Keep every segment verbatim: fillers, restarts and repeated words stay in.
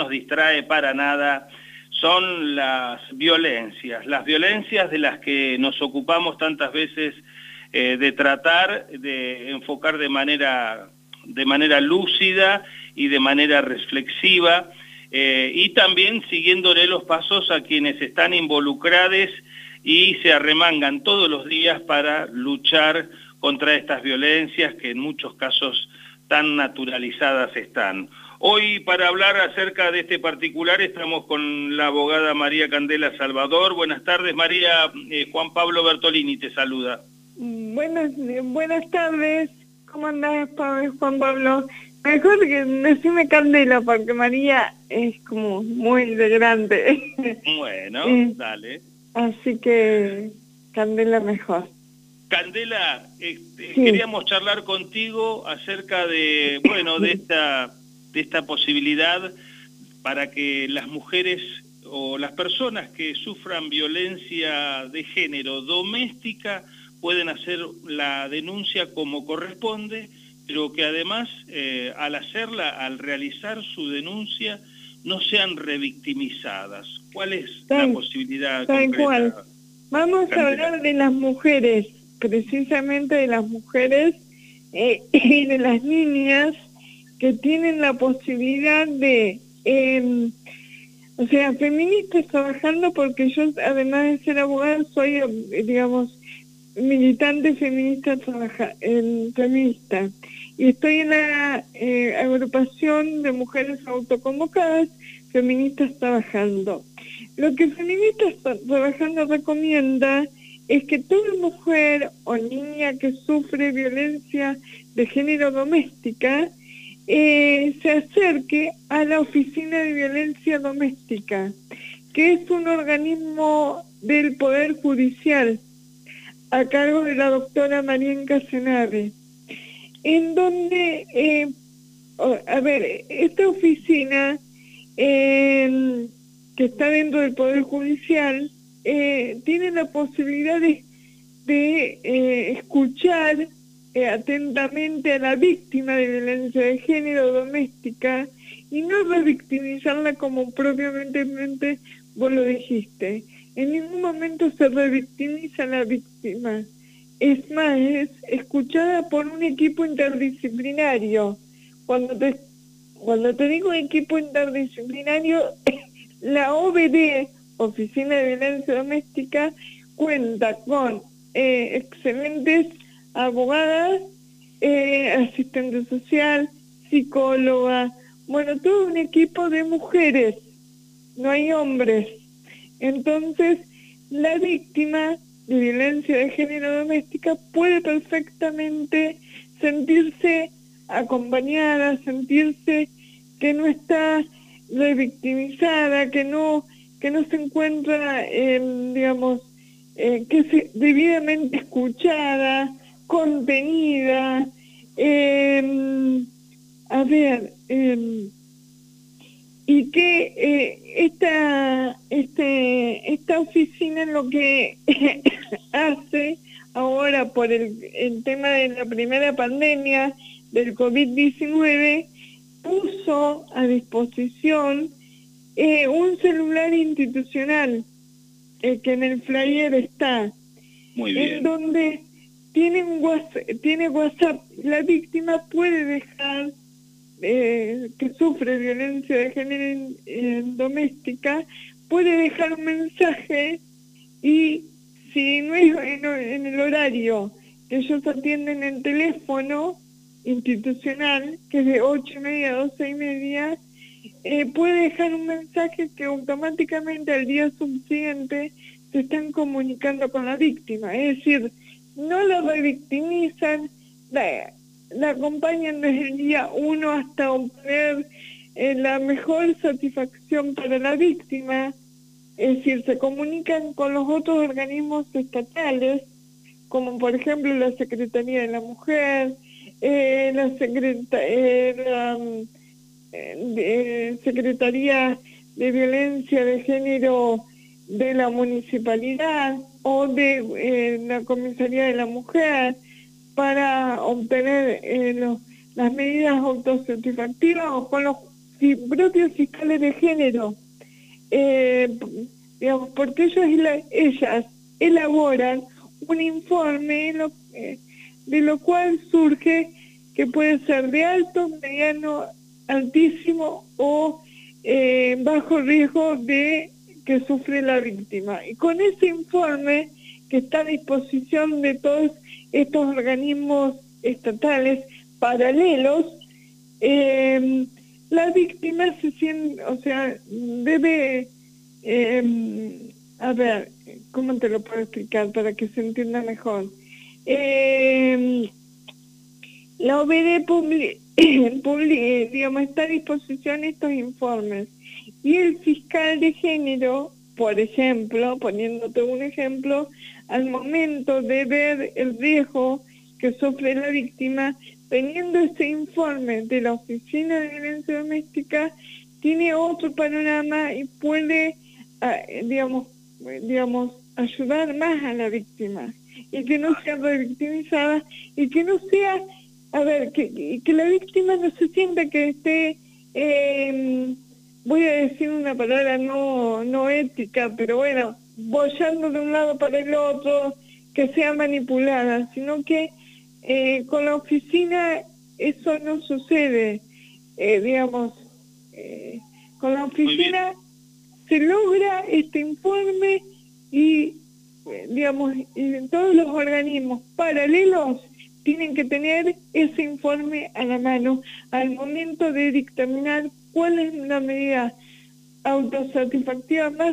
nos distrae para nada, son las violencias, las violencias de las que nos ocupamos tantas veces eh, de tratar, de enfocar de manera, de manera lúcida y de manera reflexiva, eh, y también siguiéndole los pasos a quienes están involucrados y se arremangan todos los días para luchar contra estas violencias que en muchos casos tan naturalizadas están. Hoy, para hablar acerca de este particular, estamos con la abogada María Candela Salvador. Buenas tardes, María. eh, Juan Pablo Bertolini te saluda. Buenas, buenas tardes. ¿Cómo andás, Juan Pablo? Mejor que decime Candela, porque María es como muy de grande. Bueno, eh, dale. Así que Candela mejor. Candela, este, Sí. queríamos charlar contigo acerca de, bueno, de esta, de esta posibilidad para que las mujeres o las personas que sufran violencia de género doméstica pueden hacer la denuncia como corresponde, pero que además eh, al hacerla, al realizar su denuncia, no sean revictimizadas. ¿Cuál es Tal, la posibilidad tal concreta? cual. Vamos Candela. a hablar de las mujeres, precisamente de las mujeres eh, y de las niñas que tienen la posibilidad de, eh, o sea, feministas trabajando, porque yo, además de ser abogada, soy, eh, digamos, militante feminista, trabaja, eh, feminista. Y estoy en la eh, agrupación de mujeres autoconvocadas, feministas trabajando. Lo que Feministas Trabajando recomienda es que toda mujer o niña que sufre violencia de género doméstica eh, se acerque a la Oficina de Violencia Doméstica, que es un organismo del Poder Judicial a cargo de la doctora María Casenave, en donde, eh, a ver, esta oficina eh, que está dentro del Poder Judicial eh, tiene la posibilidad de, de eh, escuchar eh, atentamente a la víctima de violencia de género doméstica y no revictimizarla como propiamente vos lo dijiste. En ningún momento se revictimiza a la víctima. Es más, es escuchada por un equipo interdisciplinario. Cuando te, cuando te digo equipo interdisciplinario, la O V D, Oficina de Violencia Doméstica, cuenta con eh, excelentes abogadas, eh, asistente social, psicóloga, bueno, todo un equipo de mujeres, no hay hombres. Entonces, la víctima de violencia de género doméstica puede perfectamente sentirse acompañada, sentirse que no está revictimizada, que no, que no se encuentra, eh, digamos, eh, que es debidamente escuchada, contenida. Eh, a ver, eh, y que eh, esta, este, esta oficina lo que hace ahora por el, el tema de la primera pandemia del COVID diecinueve, puso a disposición eh, un celular institucional eh, que en el flyer está. Muy bien. En donde tiene, un WhatsApp, tiene WhatsApp. La víctima puede dejar Eh, que sufre violencia de género en, en doméstica, puede dejar un mensaje y si no es en, en el horario que ellos atienden en teléfono institucional, que es de ocho y media a doce y media, eh, puede dejar un mensaje que automáticamente al día subsiguiente se están comunicando con la víctima. Es decir, no la revictimizan, la, la acompañan desde el día uno hasta obtener eh, la mejor satisfacción para la víctima. Es decir, se comunican con los otros organismos estatales, como por ejemplo la Secretaría de la Mujer, eh, la, Secreta eh, la eh, Secretaría de Violencia de Género de la Municipalidad o de eh, la Comisaría de la Mujer, para obtener eh, los, las medidas autosatisfactivas, o con los propios fiscales de género, eh, digamos, porque ellos, ellas elaboran un informe lo, eh, de lo cual surge que puede ser de alto, mediano, altísimo o eh, bajo riesgo de que sufre la víctima. Y con ese informe que está a disposición de todos estos organismos estatales paralelos, eh, la víctima se siente, o sea, debe, eh, a ver, ¿cómo te lo puedo explicar para que se entienda mejor? Eh, la O B D publi, publi, digamos, está a disposición estos informes y el fiscal de género, por ejemplo, poniéndote un ejemplo, al momento de ver el riesgo que sufre la víctima, teniendo ese informe de la Oficina de Violencia Doméstica, tiene otro panorama y puede, digamos, digamos, ayudar más a la víctima y que no sea revictimizada y que no sea, a ver, que, que la víctima no se sienta que esté, eh, voy a decir una palabra no, no ética, pero bueno, bollando de un lado para el otro, que sea manipulada, sino que eh, con la oficina eso no sucede, eh, digamos, eh, con la oficina se logra este informe y, eh, digamos, y todos los organismos paralelos tienen que tener ese informe a la mano al momento de dictaminar cuál es la medida autosatisfactiva más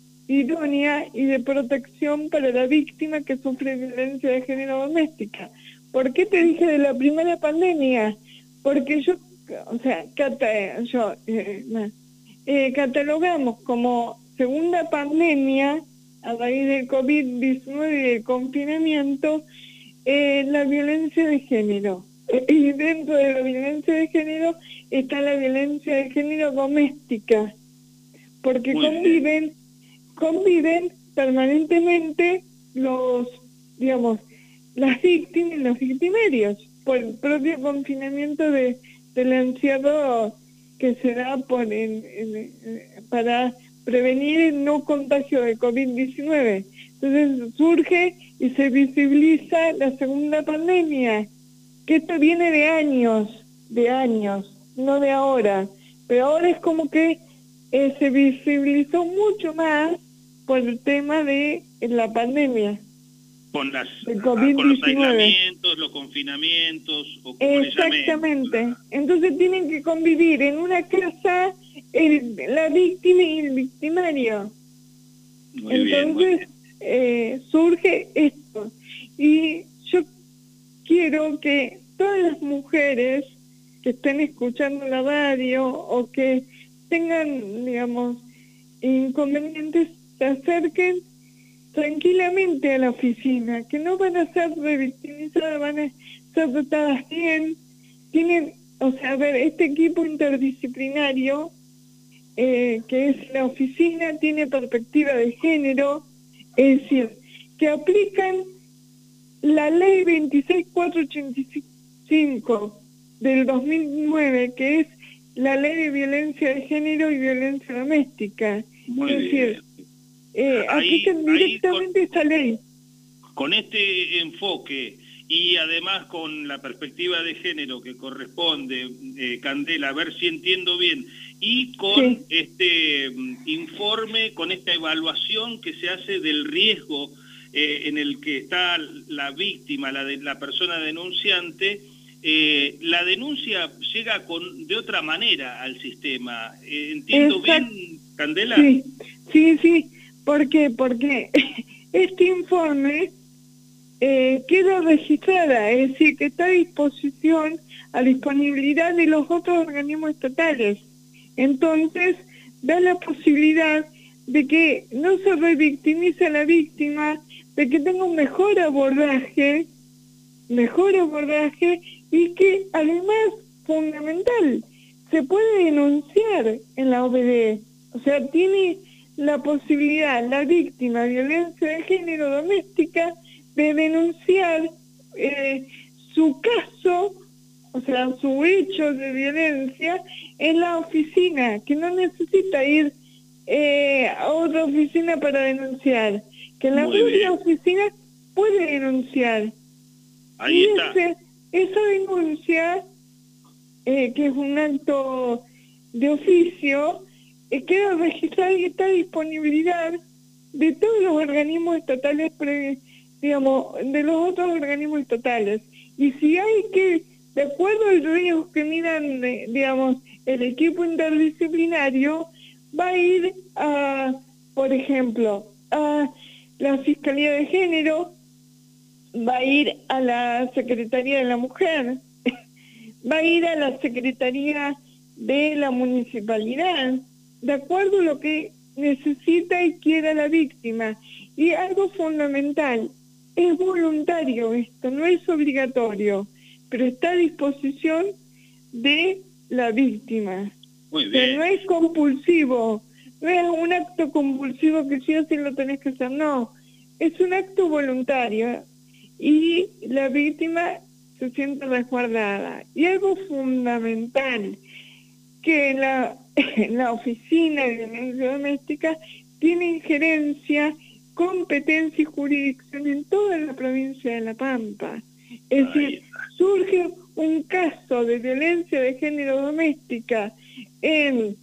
idónea y de protección para la víctima que sufre violencia de género doméstica. ¿Por qué te dije de la primera pandemia? Porque yo, o sea, cata, yo, eh, eh, catalogamos como segunda pandemia a raíz del COVID diecinueve y del confinamiento eh, la violencia de género. Y dentro de la violencia de género está la violencia de género doméstica, porque Muy conviven, bien. conviven permanentemente los, digamos, las víctimas y los victimarios, por el propio confinamiento de, del encierro que se da por en, en, para prevenir el no contagio de COVID diecinueve. Entonces surge y se visibiliza la segunda pandemia, que esto viene de años, de años, no de ahora, pero ahora es como que eh, se visibilizó mucho más por el tema de la pandemia. Con, las, con los aislamientos, los confinamientos. O Exactamente. Entonces tienen que convivir en una casa el, la víctima y el victimario. Muy Entonces bien, muy bien. Eh, surge esto. Y yo quiero que todas las mujeres que estén escuchando la radio o que tengan, digamos, inconvenientes, se acerquen tranquilamente a la oficina, que no van a ser revictimizadas, van a ser tratadas bien. Tienen, o sea, a ver, este equipo interdisciplinario, eh, que es la oficina, tiene perspectiva de género, es decir, que aplican la ley veintiséis mil cuatrocientos ochenta y cinco del dos mil nueve, que es la ley de violencia de género y violencia doméstica. Muy es bien. decir, Eh, aplican directamente ahí, con, esta ley. Con este enfoque y además con la perspectiva de género que corresponde, eh, Candela, a ver si entiendo bien, y con sí. este um, informe, con esta evaluación que se hace del riesgo eh, en el que está la víctima, la, de, la persona denunciante, eh, la denuncia llega con de otra manera al sistema. Eh, ¿Entiendo Exacto. bien, Candela? Sí, sí, sí. ¿Por qué? Porque este informe eh, queda registrada, es decir, que está a disposición, a disponibilidad de los otros organismos estatales. Entonces, da la posibilidad de que no se revictimice a la víctima, de que tenga un mejor abordaje, mejor abordaje, y que además, fundamental, se puede denunciar en la O B D. O sea, tiene la posibilidad, la víctima de violencia de género doméstica, de denunciar eh, su caso, o sea, su hecho de violencia en la oficina, que no necesita ir eh, a otra oficina para denunciar, que en la Muy propia bien. oficina puede denunciar. Ahí Y está. ese, esa denuncia, eh, que es un acto de oficio, eh, queda registrada y está a disponibilidad de todos los organismos estatales, pre, digamos, de los otros organismos estatales. Y si hay que, de acuerdo al riesgo que miran, eh, digamos, el equipo interdisciplinario, va a ir a, por ejemplo, a la Fiscalía de Género, va a ir a la Secretaría de la Mujer, va a ir a la Secretaría de la Municipalidad, de acuerdo a lo que necesita y quiera la víctima. Y algo fundamental, es voluntario esto, no es obligatorio, pero está a disposición de la víctima. Muy O sea, bien. no es compulsivo, no es un acto compulsivo que sí o sí lo tenés que hacer, no, es un acto voluntario y la víctima se siente resguardada. Y algo fundamental, que la, la Oficina de Violencia Doméstica tiene injerencia, competencia y jurisdicción en toda la provincia de La Pampa. Es decir, surge un caso de violencia de género doméstica en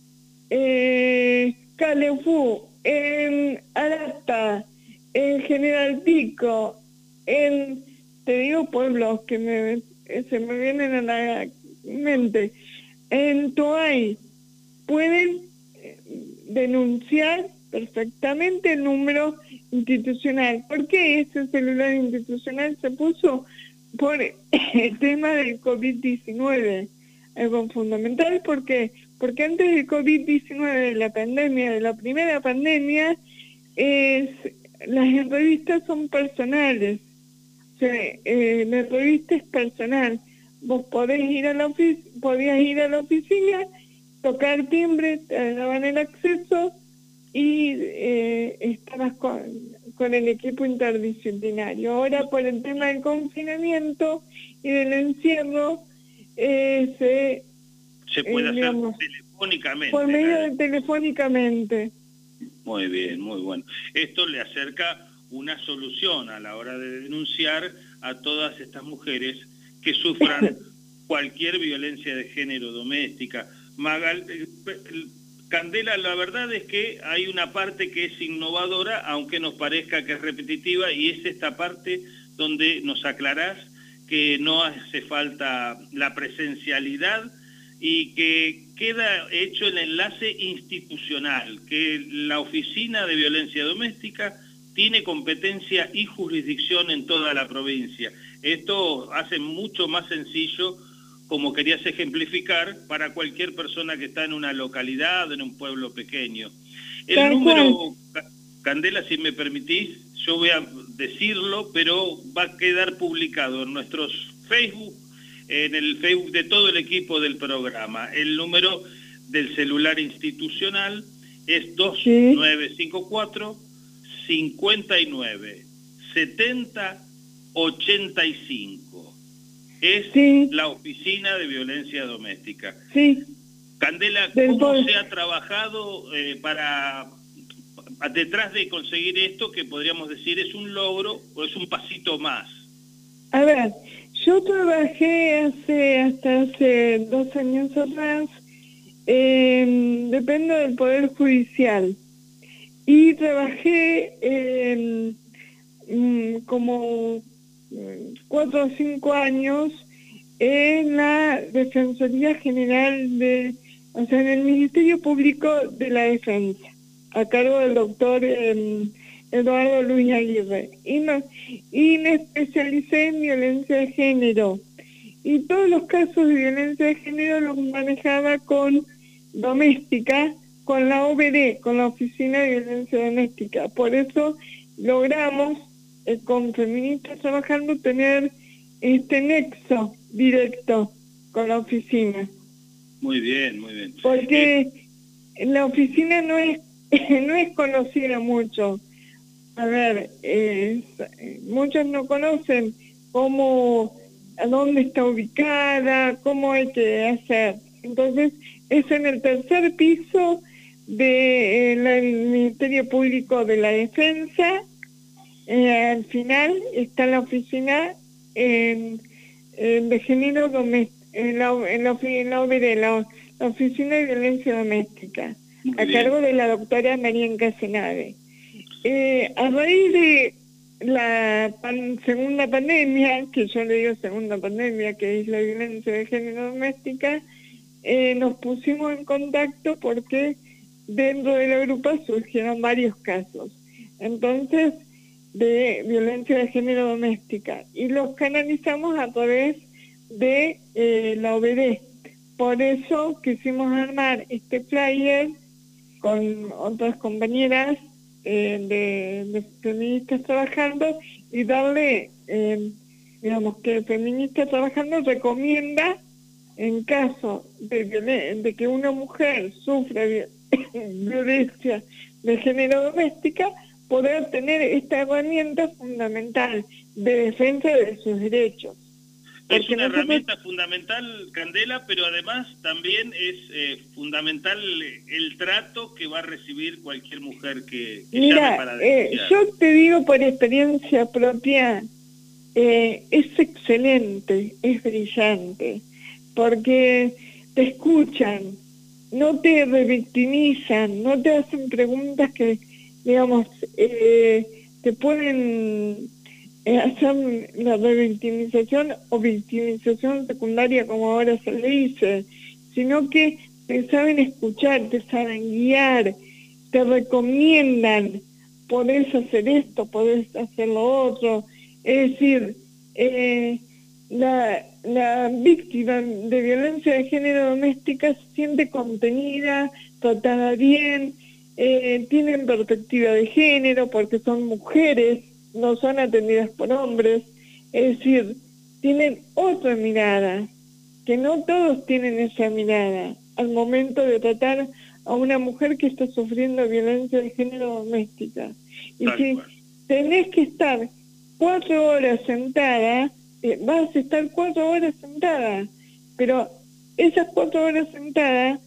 eh, Calefú, en Arata, en General Pico, en, te digo pueblos que me, se me vienen a la mente, en Toay, pueden eh, denunciar perfectamente el número institucional. ¿Por qué ese celular institucional se puso? Por el tema del COVID diecinueve. Algo fundamental, ¿por qué? Porque antes del COVID diecinueve, de la pandemia, de la primera pandemia, es, las entrevistas son personales. O sea, eh, la entrevista es personal. Vos podés ir a la ofic- podías ir a la oficina, tocar timbre, te daban el acceso y eh, estabas con, con el equipo interdisciplinario. Ahora, por el tema del confinamiento y del encierro, eh, se, Se puede eh, hacer digamos, telefónicamente. por medio la- de telefónicamente. Muy bien, muy bueno. Esto le acerca una solución a la hora de denunciar a todas estas mujeres que sufran cualquier violencia de género doméstica. Magal, eh, Candela, la verdad es que hay una parte que es innovadora, aunque nos parezca que es repetitiva, y es esta parte donde nos aclarás que no hace falta la presencialidad y que queda hecho el enlace institucional, que la Oficina de Violencia Doméstica tiene competencia y jurisdicción en toda la provincia. Esto hace mucho más sencillo, como querías ejemplificar, para cualquier persona que está en una localidad, en un pueblo pequeño. El Tal número, cual. Candela, si me permitís, yo voy a decirlo, pero va a quedar publicado en nuestros Facebook, en el Facebook de todo el equipo del programa. El número del celular institucional es dos nueve cinco cuatro, cinco nueve, setenta, ochenta y cinco. Es sí. La Oficina de Violencia Doméstica. Sí. Candela, ¿cómo se ha trabajado eh, para detrás de conseguir esto que podríamos decir es un logro o es un pasito más? A ver, yo trabajé hace hasta hace dos años atrás, eh, dependo del Poder Judicial, y trabajé eh, como cuatro o cinco años en la Defensoría General de, o sea, en el Ministerio Público de la Defensa, a cargo del doctor eh, Eduardo Luis Aguirre, y, no, y me especialicé en violencia de género, y todos los casos de violencia de género los manejaba con doméstica, con la O B D, con la Oficina de Violencia Doméstica. Por eso logramos, eh, con Feministas Trabajando, tener este nexo directo con la oficina. Muy bien, muy bien. Porque eh, la oficina no es, no es conocida mucho. A ver, eh, muchos no conocen cómo a dónde está ubicada, cómo hay que hacer. Entonces, es en el tercer piso del Ministerio Público de la Defensa. Eh, al final está la oficina en, en de género doméstico, en la, en la, en la O B D, la, la Oficina de Violencia Doméstica, Muy a bien. cargo de la doctora María Encasenave. Eh, a raíz de la pan, segunda pandemia, que yo le digo segunda pandemia, que es la violencia de género doméstica, eh, nos pusimos en contacto porque dentro de la grupa surgieron varios casos. Entonces, de violencia de género doméstica, y los canalizamos a través de eh, la O B D. Por eso quisimos armar este flyer con otras compañeras eh, de, de Feministas Trabajando y darle, eh, digamos que Feministas Trabajando recomienda, en caso de, de que una mujer sufra violencia de género doméstica, poder tener esta herramienta fundamental de defensa de sus derechos. Es Porque una nosotros... herramienta fundamental, Candela, pero además también es eh, fundamental el trato que va a recibir cualquier mujer que, que Mira, llame para eh, denunciar. yo te digo por experiencia propia, eh, es excelente, es brillante, porque te escuchan, no te revictimizan, no te hacen preguntas que, digamos, eh, te pueden eh, hacer la revictimización o victimización secundaria, como ahora se le dice, sino que te saben escuchar, te saben guiar, te recomiendan, podés hacer esto, podés hacer lo otro. Es decir, eh, la, la víctima de violencia de género doméstica se siente contenida, tratada bien, eh, tienen perspectiva de género porque son mujeres, no son atendidas por hombres, es decir, tienen otra mirada, que no todos tienen esa mirada al momento de tratar a una mujer que está sufriendo violencia de género doméstica. Y Tal si cual. tenés que estar cuatro horas sentada, eh, vas a estar cuatro horas sentada, pero esas cuatro horas sentada,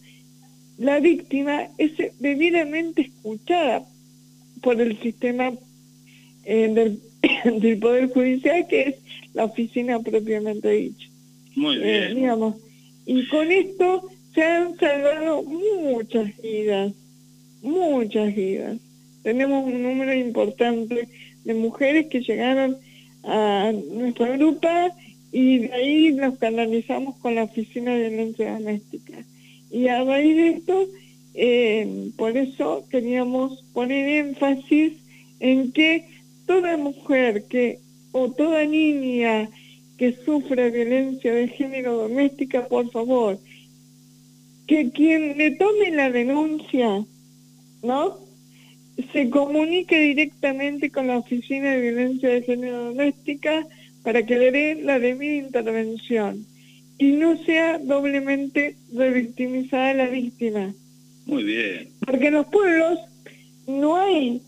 la víctima es debidamente escuchada por el sistema eh, del, del Poder Judicial, que es la oficina propiamente dicha. Muy bien. Eh, digamos, y con esto se han salvado muchas vidas, muchas vidas. Tenemos un número importante de mujeres que llegaron a nuestra grupa y de ahí nos canalizamos con la Oficina de Violencia Doméstica. Y a raíz de esto, eh, por eso queríamos poner énfasis en que toda mujer que o toda niña que sufra violencia de género doméstica, por favor, que quien le tome la denuncia, ¿no?, se comunique directamente con la Oficina de Violencia de Género Doméstica para que le dé la debida intervención y no sea doblemente revictimizada la víctima. Muy bien. Porque en los pueblos no hay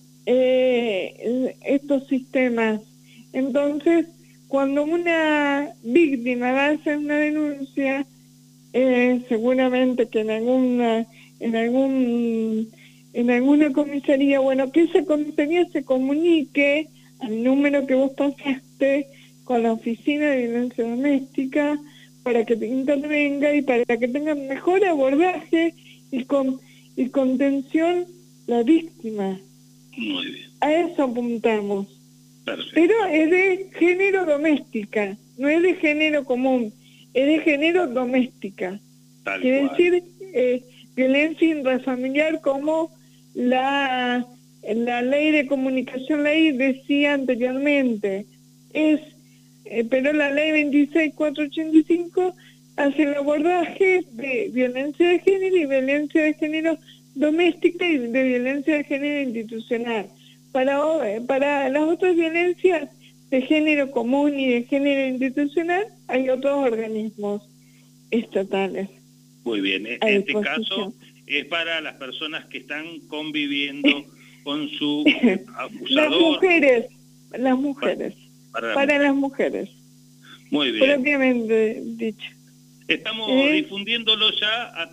eh, estos sistemas. Entonces, cuando una víctima va a hacer una denuncia, eh, seguramente que en alguna, en algún, en alguna comisaría, bueno, que esa comisaría se comunique al número que vos pasaste con la Oficina de Violencia Doméstica para que te intervenga y para que tenga mejor abordaje y, con, y contención la víctima. Muy bien. A eso apuntamos. Perfecto. Pero es de género doméstica, no es de género común, es de género doméstica. Tal Quiere cual. decir eh, violencia intrafamiliar, como la, la ley de comunicación ley decía anteriormente. Es, eh, pero la ley veintiséis mil cuatrocientos ochenta y cinco hace el abordaje de violencia de género y violencia de género doméstica y de violencia de género institucional. Para, para las otras violencias de género común y de género institucional hay otros organismos estatales. Muy bien. En este caso es para las personas que están conviviendo con su acusador. Las mujeres, las mujeres, Para, para, para las mujeres. Muy bien. Propiamente dicho. Estamos ¿Eh? difundiéndolo ya a través de nuestras redes sociales. ¿Eh? Eh,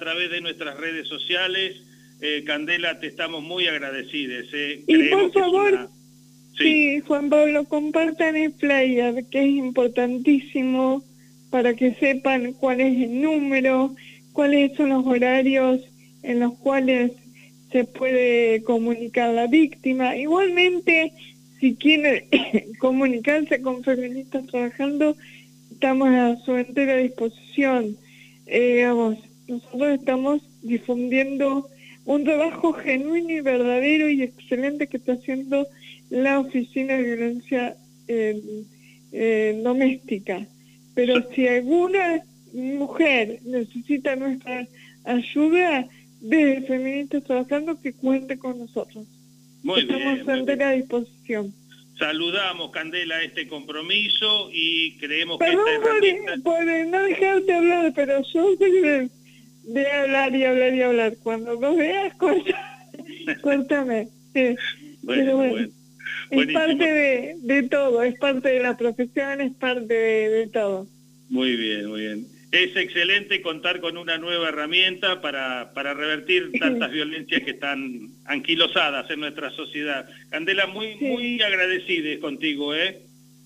Candela, te estamos muy agradecidos. Eh. Y Creemos por que es favor, una... Sí. sí, Juan Pablo, compartan el flyer, que es importantísimo para que sepan cuál es el número, cuáles son los horarios en los cuales se puede comunicar la víctima. Igualmente, si quiere comunicarse con Feministas Trabajando, estamos a su entera disposición. Eh, digamos, nosotros estamos difundiendo un trabajo genuino y verdadero y excelente que está haciendo la Oficina de Violencia eh, eh, Doméstica. Pero si alguna mujer necesita nuestra ayuda, desde Feministas Trabajando, que cuente con nosotros. Muy Estamos bien, a su entera disposición. Saludamos, Candela, este compromiso y creemos Perdón que esta herramienta... por, por no dejarte hablar, pero yo soy de, de hablar y hablar y hablar. Cuando vos veas, corta, córtame. Sí. Bueno, pero bueno, bueno. Es Buenísimo. parte de, de todo, es parte de la profesión, es parte de, de todo. Muy bien, muy bien. Es excelente contar con una nueva herramienta para, para revertir tantas violencias que están anquilosadas en nuestra sociedad. Candela, muy, Sí. muy agradecida contigo, ¿eh?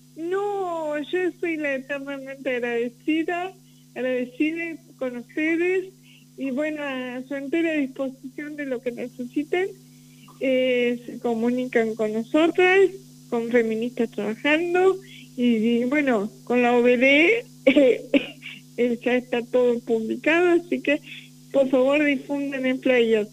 No, yo soy la eternamente agradecida, agradecida con ustedes y bueno, a su entera disposición de lo que necesiten. Eh, se comunican con nosotras, con Feministas Trabajando y, y bueno, con la O B D eh, eh, ya está todo publicado, así que por favor difundan en flyer.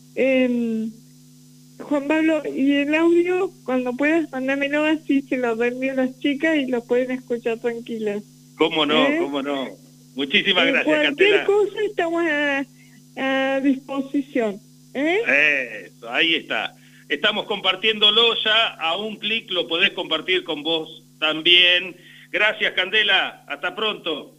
Eh, Juan Pablo, y el audio, cuando puedas, mándamelo, así se lo reenvío a las chicas y lo pueden escuchar tranquilas. ¿Cómo no? ¿Eh? ¿Cómo no? Muchísimas Eh, gracias, cualquier Candela. cosa estamos a, a disposición. ¿Eh? Eso, ahí está. Estamos compartiéndolo ya, a un clic lo podés compartir con vos también. Gracias, Candela. Hasta pronto.